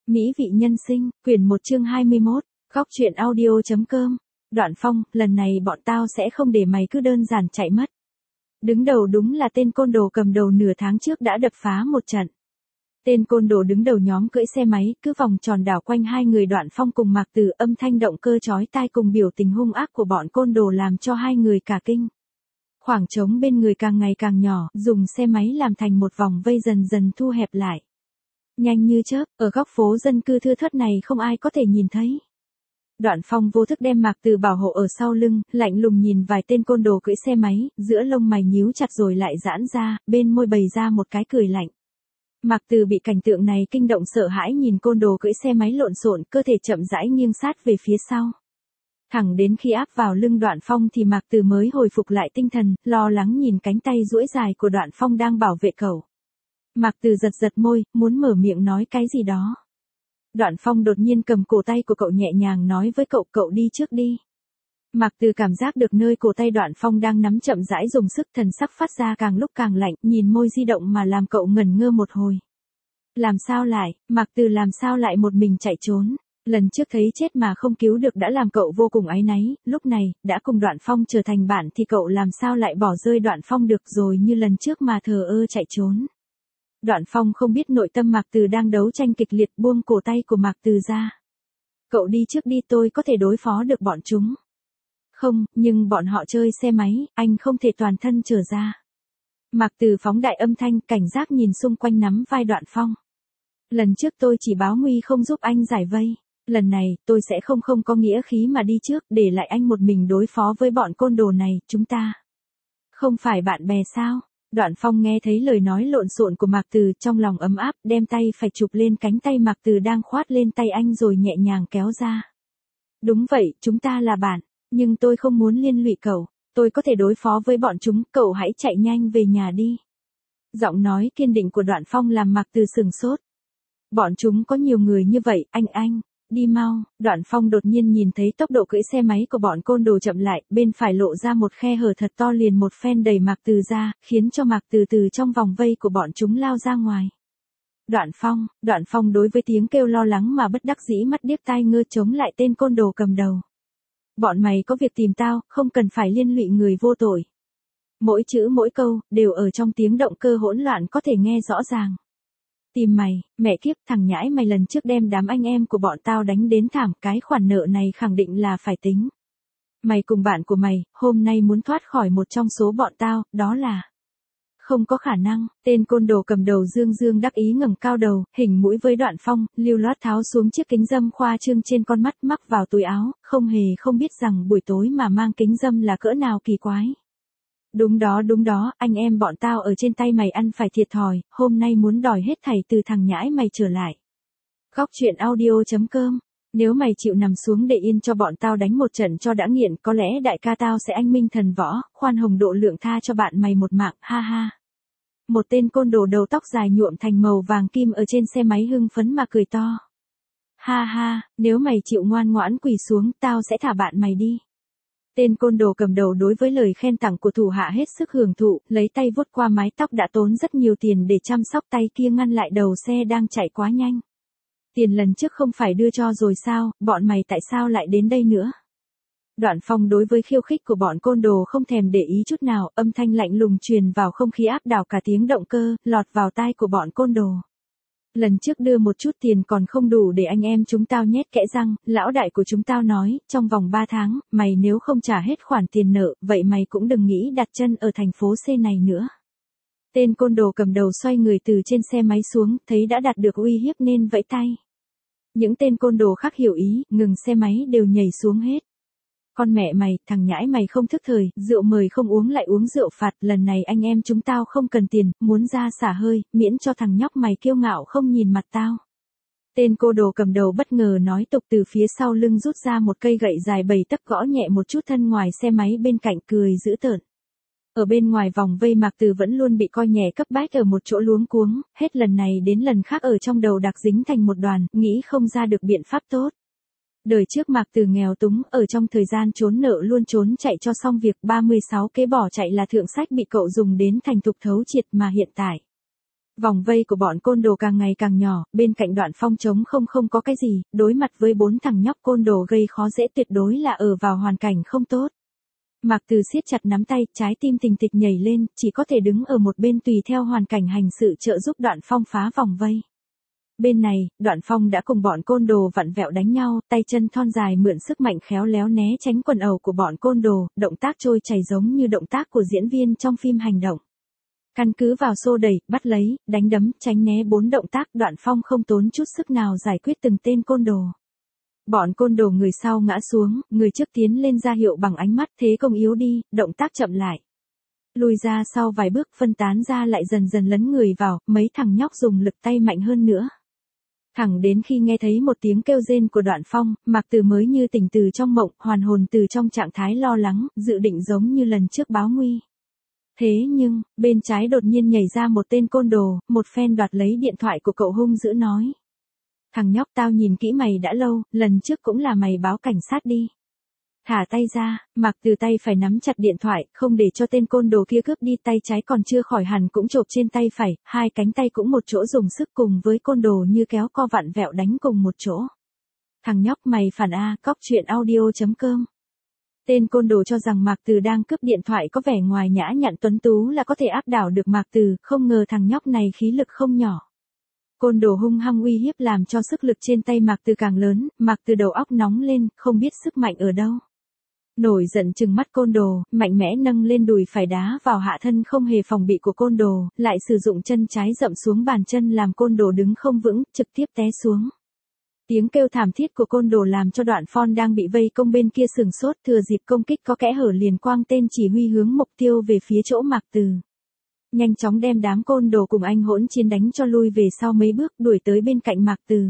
Mỹ vị nhân sinh, quyển 1 chương 21, góc truyện audio.com. Đoạn Phong, lần này bọn tao sẽ không để mày cứ đơn giản chạy mất. Đứng đầu đúng là tên côn đồ cầm đầu nửa tháng trước đã đập phá một trận. Tên côn đồ đứng đầu nhóm cưỡi xe máy, cứ vòng tròn đảo quanh hai người Đoạn Phong cùng Mạc Từ, âm thanh động cơ chói tai cùng biểu tình hung ác của bọn côn đồ làm cho hai người cả kinh. Khoảng trống bên người càng ngày càng nhỏ, dùng xe máy làm thành một vòng vây dần dần thu hẹp lại. Nhanh như chớp, ở góc phố dân cư thưa thớt này không ai có thể nhìn thấy. Đoạn Phong vô thức đem Mạc Từ bảo hộ ở sau lưng, lạnh lùng nhìn vài tên côn đồ cưỡi xe máy, giữa lông mày nhíu chặt rồi lại giãn ra, bên môi bày ra một cái cười lạnh. Mạc Từ bị cảnh tượng này kinh động sợ hãi nhìn côn đồ cưỡi xe máy lộn xộn, cơ thể chậm rãi nghiêng sát về phía sau. Thẳng đến khi áp vào lưng Đoạn Phong thì Mạc Từ mới hồi phục lại tinh thần, lo lắng nhìn cánh tay duỗi dài của Đoạn Phong đang bảo vệ cậu. Mạc Từ giật môi, muốn mở miệng nói cái gì đó. Đoạn Phong đột nhiên cầm cổ tay của cậu nhẹ nhàng nói với cậu, cậu đi trước đi. Mạc Từ cảm giác được nơi cổ tay Đoạn Phong đang nắm chậm rãi dùng sức, thần sắc phát ra càng lúc càng lạnh, nhìn môi di động mà làm cậu ngẩn ngơ một hồi. Làm sao lại, Mạc Từ làm sao lại một mình chạy trốn? Lần trước thấy chết mà không cứu được đã làm cậu vô cùng áy náy, lúc này, đã cùng Đoạn Phong trở thành bạn thì cậu làm sao lại bỏ rơi Đoạn Phong được rồi như lần trước mà thờ ơ chạy trốn. Đoạn Phong không biết nội tâm Mạc Từ đang đấu tranh kịch liệt, buông cổ tay của Mạc Từ ra. Cậu đi trước đi, tôi có thể đối phó được bọn chúng. Không, nhưng bọn họ chơi xe máy, anh không thể toàn thân trở ra. Mạc Từ phóng đại âm thanh, cảnh giác nhìn xung quanh, nắm vai Đoạn Phong. Lần trước tôi chỉ báo nguy không giúp anh giải vây. Lần này, tôi sẽ không có nghĩa khí mà đi trước, để lại anh một mình đối phó với bọn côn đồ này, chúng ta. Không phải bạn bè sao? Đoạn Phong nghe thấy lời nói lộn xộn của Mạc Từ, trong lòng ấm áp, đem tay phải chụp lên cánh tay Mạc Từ đang khoát lên tay anh rồi nhẹ nhàng kéo ra. Đúng vậy, chúng ta là bạn, nhưng tôi không muốn liên lụy cậu, tôi có thể đối phó với bọn chúng, cậu hãy chạy nhanh về nhà đi. Giọng nói kiên định của Đoạn Phong làm Mạc Từ sừng sốt. Bọn chúng có nhiều người như vậy, anh. Đi mau. Đoạn Phong đột nhiên nhìn thấy tốc độ cưỡi xe máy của bọn côn đồ chậm lại, bên phải lộ ra một khe hở thật to, liền một phen đẩy Mạc Từ ra, khiến cho Mạc Từ từ trong vòng vây của bọn chúng lao ra ngoài. Đoạn Phong đối với tiếng kêu lo lắng mà bất đắc dĩ mắt điếc tai ngơ chống lại tên côn đồ cầm đầu. Bọn mày có việc tìm tao, không cần phải liên lụy người vô tội. Mỗi chữ mỗi câu, đều ở trong tiếng động cơ hỗn loạn có thể nghe rõ ràng. Tìm mày, mẹ kiếp, thằng nhãi mày lần trước đem đám anh em của bọn tao đánh đến thảm, cái khoản nợ này khẳng định là phải tính. Mày cùng bạn của mày, hôm nay muốn thoát khỏi một trong số bọn tao, đó là... Không có khả năng, tên côn đồ cầm đầu dương đắc ý ngẩng cao đầu, hình mũi với Đoạn Phong, lưu loát tháo xuống chiếc kính râm khoa trương trên con mắt, mắc vào túi áo, không biết rằng buổi tối mà mang kính râm là cỡ nào kỳ quái. Đúng đó, anh em bọn tao ở trên tay mày ăn phải thiệt thòi, hôm nay muốn đòi hết thảy từ thằng nhãi mày trở lại. Góc truyện audio.com. Nếu mày chịu nằm xuống để yên cho bọn tao đánh một trận cho đã nghiện, có lẽ đại ca tao sẽ anh minh thần võ, khoan hồng độ lượng tha cho bạn mày một mạng, ha ha. Một tên côn đồ đầu tóc dài nhuộm thành màu vàng kim ở trên xe máy hưng phấn mà cười to. Ha ha, nếu mày chịu ngoan ngoãn quỳ xuống, tao sẽ thả bạn mày đi. Tên côn đồ cầm đầu đối với lời khen tặng của thủ hạ hết sức hưởng thụ, lấy tay vuốt qua mái tóc đã tốn rất nhiều tiền để chăm sóc, tay kia ngăn lại đầu xe đang chạy quá nhanh. Tiền lần trước không phải đưa cho rồi sao, bọn mày tại sao lại đến đây nữa? Đoạn Phong đối với khiêu khích của bọn côn đồ không thèm để ý chút nào, âm thanh lạnh lùng truyền vào không khí áp đảo cả tiếng động cơ, lọt vào tai của bọn côn đồ. Lần trước đưa một chút tiền còn không đủ để anh em chúng tao nhét kẽ răng, lão đại của chúng tao nói, trong vòng 3 tháng, mày nếu không trả hết khoản tiền nợ, vậy mày cũng đừng nghĩ đặt chân ở thành phố C này nữa. Tên côn đồ cầm đầu xoay người từ trên xe máy xuống, thấy đã đạt được uy hiếp nên vẫy tay. Những tên côn đồ khác hiểu ý, ngừng xe máy đều nhảy xuống hết. Con mẹ mày, thằng nhãi mày không thức thời, rượu mời không uống lại uống rượu phạt, lần này anh em chúng tao không cần tiền, muốn ra xả hơi, miễn cho thằng nhóc mày kiêu ngạo không nhìn mặt tao. Tên cô đồ cầm đầu bất ngờ nói tục, từ phía sau lưng rút ra một cây gậy dài 7 tấc gõ nhẹ một chút thân ngoài xe máy bên cạnh, cười dữ tợn. Ở bên ngoài vòng vây Mạc Từ vẫn luôn bị coi nhẹ cấp bách ở một chỗ luống cuống, hết lần này đến lần khác ở trong đầu đặc dính thành một đoàn, nghĩ không ra được biện pháp tốt. Đời trước Mạc Từ nghèo túng, ở trong thời gian trốn nợ luôn trốn chạy cho xong việc, 36 kế bỏ chạy là thượng sách bị cậu dùng đến thành thục thấu triệt, mà hiện tại. Vòng vây của bọn côn đồ càng ngày càng nhỏ, bên cạnh Đoạn Phong trống không có cái gì, đối mặt với 4 thằng nhóc côn đồ gây khó dễ tuyệt đối là ở vào hoàn cảnh không tốt. Mạc Từ siết chặt nắm tay, trái tim thình thịch nhảy lên, chỉ có thể đứng ở một bên tùy theo hoàn cảnh hành sự trợ giúp Đoạn Phong phá vòng vây. Bên này, Đoạn Phong đã cùng bọn côn đồ vặn vẹo đánh nhau, tay chân thon dài mượn sức mạnh khéo léo né tránh quần ẩu của bọn côn đồ, động tác trôi chảy giống như động tác của diễn viên trong phim hành động. Căn cứ vào xô đẩy, bắt lấy, đánh đấm, tránh né 4 động tác, Đoạn Phong không tốn chút sức nào giải quyết từng tên côn đồ. Bọn côn đồ người sau ngã xuống, người trước tiến lên ra hiệu bằng ánh mắt, thế công yếu đi, động tác chậm lại. Lùi ra sau vài bước, phân tán ra lại dần dần lấn người vào, mấy thằng nhóc dùng lực tay mạnh hơn nữa. Thẳng đến khi nghe thấy một tiếng kêu rên của Đoạn Phong, Mạc Từ mới như tỉnh từ trong mộng, hoàn hồn từ trong trạng thái lo lắng, dự định giống như lần trước báo nguy. Thế nhưng, bên trái đột nhiên nhảy ra một tên côn đồ, một phen đoạt lấy điện thoại của cậu hung dữ nói. Thằng nhóc tao nhìn kỹ mày đã lâu, lần trước cũng là mày báo cảnh sát đi. Thả tay ra, Mạc Từ tay phải nắm chặt điện thoại, không để cho tên côn đồ kia cướp đi, tay trái còn chưa khỏi hẳn cũng chộp trên tay phải, hai cánh tay cũng một chỗ dùng sức cùng với côn đồ như kéo co vặn vẹo đánh cùng một chỗ. Thằng nhóc mày phản a, cóc truyện audio.com. Tên côn đồ cho rằng Mạc Từ đang cướp điện thoại có vẻ ngoài nhã nhặn tuấn tú là có thể áp đảo được Mạc Từ, không ngờ thằng nhóc này khí lực không nhỏ. Côn đồ hung hăng uy hiếp làm cho sức lực trên tay Mạc Từ càng lớn, Mạc Từ đầu óc nóng lên, không biết sức mạnh ở đâu. Nổi giận trừng mắt côn đồ, mạnh mẽ nâng lên đùi phải đá vào hạ thân không hề phòng bị của côn đồ, lại sử dụng chân trái dậm xuống bàn chân làm côn đồ đứng không vững, trực tiếp té xuống. Tiếng kêu thảm thiết của côn đồ làm cho Đoạn Phong đang bị vây công bên kia sừng sốt, thừa dịp công kích có kẽ hở liền quang tên chỉ huy hướng mục tiêu về phía chỗ Mạc Từ. Nhanh chóng đem đám côn đồ cùng anh hỗn chiến đánh cho lui về sau mấy bước, đuổi tới bên cạnh Mạc Từ.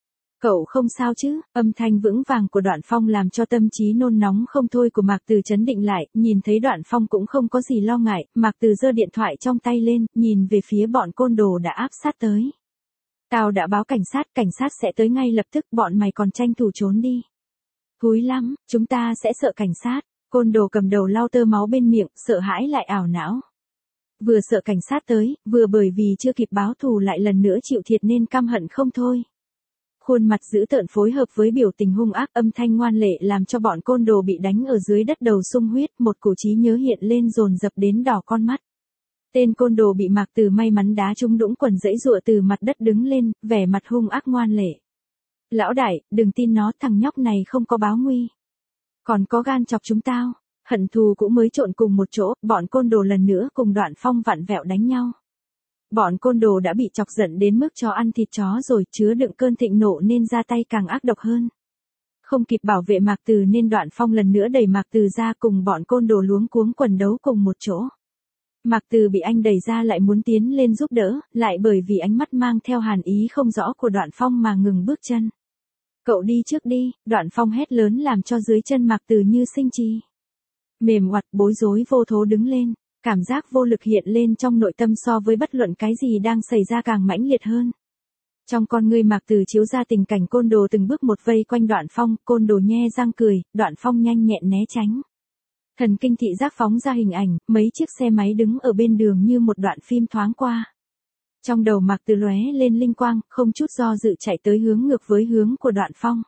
Cậu không sao chứ? Âm thanh vững vàng của Đoạn Phong làm cho tâm trí nôn nóng không thôi của Mạc Từ chấn định lại, nhìn thấy Đoạn Phong cũng không có gì lo ngại, Mạc Từ giơ điện thoại trong tay lên, nhìn về phía bọn côn đồ đã áp sát tới. Tao đã báo cảnh sát sẽ tới ngay lập tức, bọn mày còn tranh thủ trốn đi. Thúi lắm, chúng ta sẽ sợ cảnh sát. Côn đồ cầm đầu lau tơ máu bên miệng, sợ hãi lại ảo não. Vừa sợ cảnh sát tới, vừa bởi vì chưa kịp báo thù lại lần nữa chịu thiệt nên căm hận không thôi. Khuôn mặt dữ tợn phối hợp với biểu tình hung ác, âm thanh ngoan lệ làm cho bọn côn đồ bị đánh ở dưới đất đầu sung huyết, một cổ trí nhớ hiện lên dồn dập đến đỏ con mắt. Tên côn đồ bị Mạc Từ may mắn đá trúng đũng quần giãy giụa từ mặt đất đứng lên, vẻ mặt hung ác ngoan lệ. Lão đại, đừng tin nó, thằng nhóc này không có báo nguy. Còn có gan chọc chúng tao. Hận thù cũng mới trộn cùng một chỗ, bọn côn đồ lần nữa cùng Đoạn Phong vặn vẹo đánh nhau. Bọn côn đồ đã bị chọc giận đến mức chó ăn thịt chó rồi, chứa đựng cơn thịnh nộ nên ra tay càng ác độc hơn. Không kịp bảo vệ Mạc Từ nên Đoạn Phong lần nữa đẩy Mạc Từ ra cùng bọn côn đồ luống cuống quần đấu cùng một chỗ. Mạc Từ bị anh đẩy ra lại muốn tiến lên giúp đỡ, lại bởi vì ánh mắt mang theo hàn ý không rõ của Đoạn Phong mà ngừng bước chân. Cậu đi trước đi, Đoạn Phong hét lớn làm cho dưới chân Mạc Từ như sinh trì. Mềm oặt bối rối vô thố đứng lên, cảm giác vô lực hiện lên trong nội tâm so với bất luận cái gì đang xảy ra càng mãnh liệt hơn. Trong con ngươi Mạc Từ chiếu ra tình cảnh côn đồ từng bước một vây quanh Đoạn Phong, côn đồ nhe răng cười, Đoạn Phong nhanh nhẹn né tránh. Thần kinh thị giác phóng ra hình ảnh, mấy chiếc xe máy đứng ở bên đường như một đoạn phim thoáng qua. Trong đầu Mạc Từ lóe lên linh quang, không chút do dự chạy tới hướng ngược với hướng của Đoạn Phong.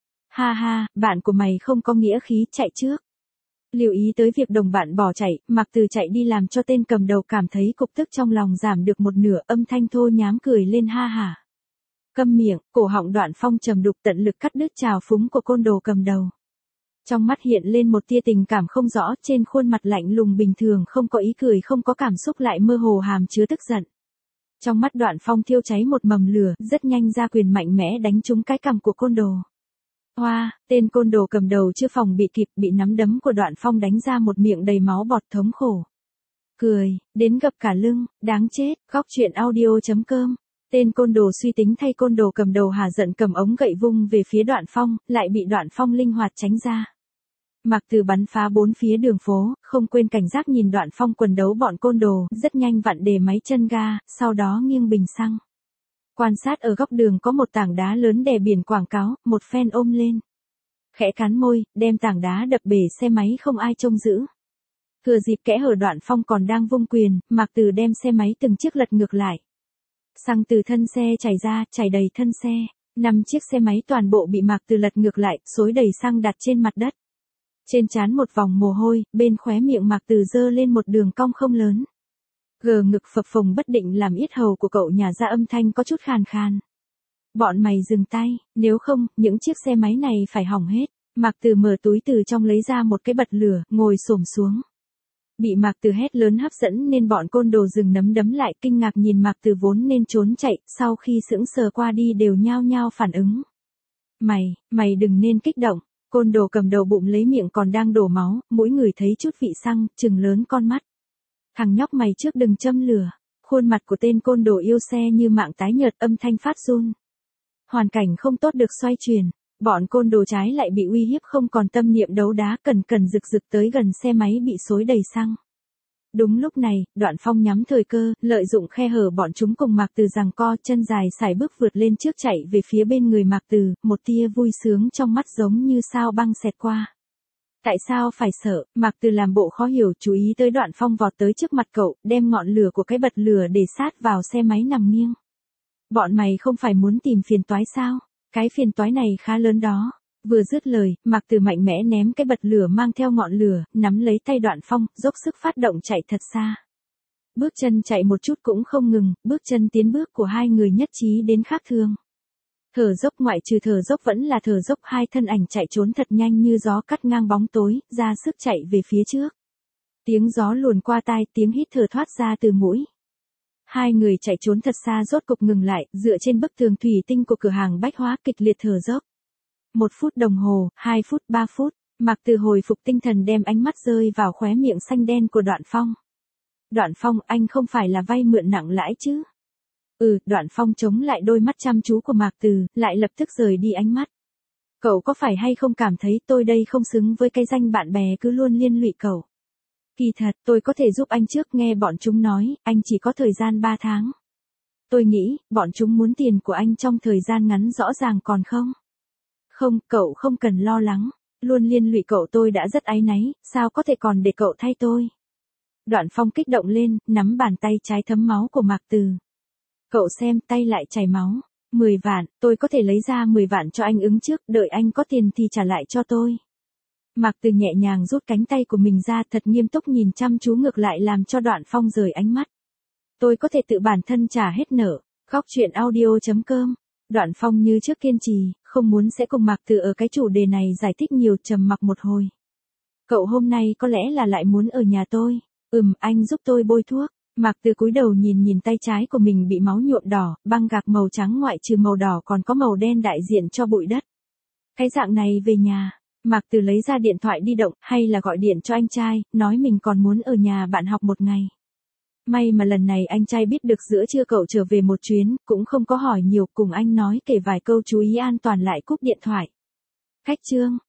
Ha ha, bạn của mày không có nghĩa khí, chạy trước. Lưu ý tới việc đồng bạn bỏ chạy, Mạc Từ chạy đi làm cho tên cầm đầu cảm thấy cục tức trong lòng giảm được một nửa, âm thanh thô nhám cười lên ha hả. Câm miệng, cổ họng Đoạn Phong trầm đục tận lực cắt đứt trào phúng của côn đồ cầm đầu. Trong mắt hiện lên một tia tình cảm không rõ, trên khuôn mặt lạnh lùng bình thường không có ý cười không có cảm xúc lại mơ hồ hàm chứa tức giận. Trong mắt Đoạn Phong thiêu cháy một mầm lửa, rất nhanh ra quyền mạnh mẽ đánh trúng cái cằm của côn đồ. Hoa, tên côn đồ cầm đầu chưa phòng bị kịp, bị nắm đấm của Đoạn Phong đánh ra một miệng đầy máu bọt thống khổ. Cười, đến gập cả lưng, đáng chết, góc truyện audio.com. Tên côn đồ suy tính thay côn đồ cầm đầu hà giận cầm ống gậy vung về phía Đoạn Phong, lại bị Đoạn Phong linh hoạt tránh ra. Mạc Từ bắn phá bốn phía đường phố, không quên cảnh giác nhìn Đoạn Phong quần đấu bọn côn đồ, rất nhanh vặn đề máy chân ga, sau đó nghiêng bình xăng. Quan sát ở góc đường có một tảng đá lớn đè biển quảng cáo, một phen ôm lên. Khẽ cắn môi, đem tảng đá đập bể xe máy không ai trông giữ. Thừa dịp kẽ hở Đoạn Phong còn đang vung quyền, Mạc Từ đem xe máy từng chiếc lật ngược lại. Xăng từ thân xe chảy ra, chảy đầy thân xe. 5 chiếc xe máy toàn bộ bị Mạc Từ lật ngược lại, xối đầy xăng đặt trên mặt đất. Trên trán một vòng mồ hôi, bên khóe miệng Mạc Từ giơ lên một đường cong không lớn. Gờ ngực phập phồng bất định làm yết hầu của cậu nhả ra âm thanh có chút khàn khàn. Bọn mày dừng tay, nếu không, những chiếc xe máy này phải hỏng hết. Mạc Từ mở túi từ trong lấy ra một cái bật lửa, ngồi xổm xuống. Bị Mạc Từ hét lớn hấp dẫn nên bọn côn đồ dừng nắm đấm lại kinh ngạc nhìn Mạc Từ vốn nên trốn chạy, sau khi sững sờ qua đi đều nhao nhao phản ứng. Mày đừng nên kích động, côn đồ cầm đầu bụng lấy miệng còn đang đổ máu, mỗi người thấy chút vị xăng, trừng lớn con mắt. Thằng nhóc mày trước đừng châm lửa, khuôn mặt của tên côn đồ yêu xe như mạng tái nhợt âm thanh phát run. Hoàn cảnh không tốt được xoay chuyển, bọn côn đồ trái lại bị uy hiếp không còn tâm niệm đấu đá cần rực rực tới gần xe máy bị xối đầy xăng. Đúng lúc này, Đoạn Phong nhắm thời cơ, lợi dụng khe hở bọn chúng cùng Mạc Từ giằng co chân dài sải bước vượt lên trước chạy về phía bên người Mạc Từ, một tia vui sướng trong mắt giống như sao băng xẹt qua. Tại sao phải sợ, Mạc Từ làm bộ khó hiểu chú ý tới Đoạn Phong vọt tới trước mặt cậu, đem ngọn lửa của cái bật lửa để sát vào xe máy nằm nghiêng. Bọn mày không phải muốn tìm phiền toái sao? Cái phiền toái này khá lớn đó. Vừa dứt lời, Mạc Từ mạnh mẽ ném cái bật lửa mang theo ngọn lửa, nắm lấy tay Đoạn Phong, dốc sức phát động chạy thật xa. Bước chân chạy một chút cũng không ngừng, bước chân tiến bước của hai người nhất trí đến khác thường. Thở dốc ngoại trừ thở dốc vẫn là thở dốc, hai thân ảnh chạy trốn thật nhanh như gió cắt ngang bóng tối, ra sức chạy về phía trước. Tiếng gió luồn qua tai, tiếng hít thở thoát ra từ mũi. Hai người chạy trốn thật xa rốt cục ngừng lại, dựa trên bức tường thủy tinh của cửa hàng bách hóa kịch liệt thở dốc. 1 phút đồng hồ, 2 phút, 3 phút, Mạc Từ hồi phục tinh thần đem ánh mắt rơi vào khóe miệng xanh đen của Đoạn Phong. Đoạn Phong, anh không phải là vay mượn nặng lãi chứ? Đoạn Phong chống lại đôi mắt chăm chú của Mạc Từ, lại lập tức rời đi ánh mắt. Cậu có phải hay không cảm thấy tôi đây không xứng với cái danh bạn bè cứ luôn liên lụy cậu? Kỳ thật, tôi có thể giúp anh trước, nghe bọn chúng nói, anh chỉ có thời gian 3 tháng. Tôi nghĩ, bọn chúng muốn tiền của anh trong thời gian ngắn rõ ràng còn không? Không, cậu không cần lo lắng, luôn liên lụy cậu tôi đã rất áy náy, sao có thể còn để cậu thay tôi? Đoạn Phong kích động lên, nắm bàn tay trái thấm máu của Mạc Từ. Cậu xem, tay lại chảy máu. 10 vạn, tôi có thể lấy ra 10 vạn cho anh ứng trước, đợi anh có tiền thì trả lại cho tôi. Mạc Từ nhẹ nhàng rút cánh tay của mình ra, thật nghiêm túc nhìn chăm chú ngược lại làm cho Đoạn Phong rời ánh mắt. Tôi có thể tự bản thân trả hết nợ. Góc truyện audio.com. Đoạn Phong như trước kiên trì, không muốn sẽ cùng Mạc Từ ở cái chủ đề này giải thích nhiều, trầm mặc một hồi. Cậu hôm nay có lẽ là lại muốn ở nhà tôi. Anh giúp tôi bôi thuốc. Mạc Từ cúi đầu nhìn tay trái của mình bị máu nhuộm đỏ, băng gạc màu trắng ngoại trừ màu đỏ còn có màu đen đại diện cho bụi đất. Cái dạng này về nhà, Mạc Từ lấy ra điện thoại di động, hay là gọi điện cho anh trai, nói mình còn muốn ở nhà bạn học một ngày. May mà lần này anh trai biết được giữa trưa cậu trở về một chuyến, cũng không có hỏi nhiều, cùng anh nói kể vài câu chú ý an toàn lại cúp điện thoại. Khách trương,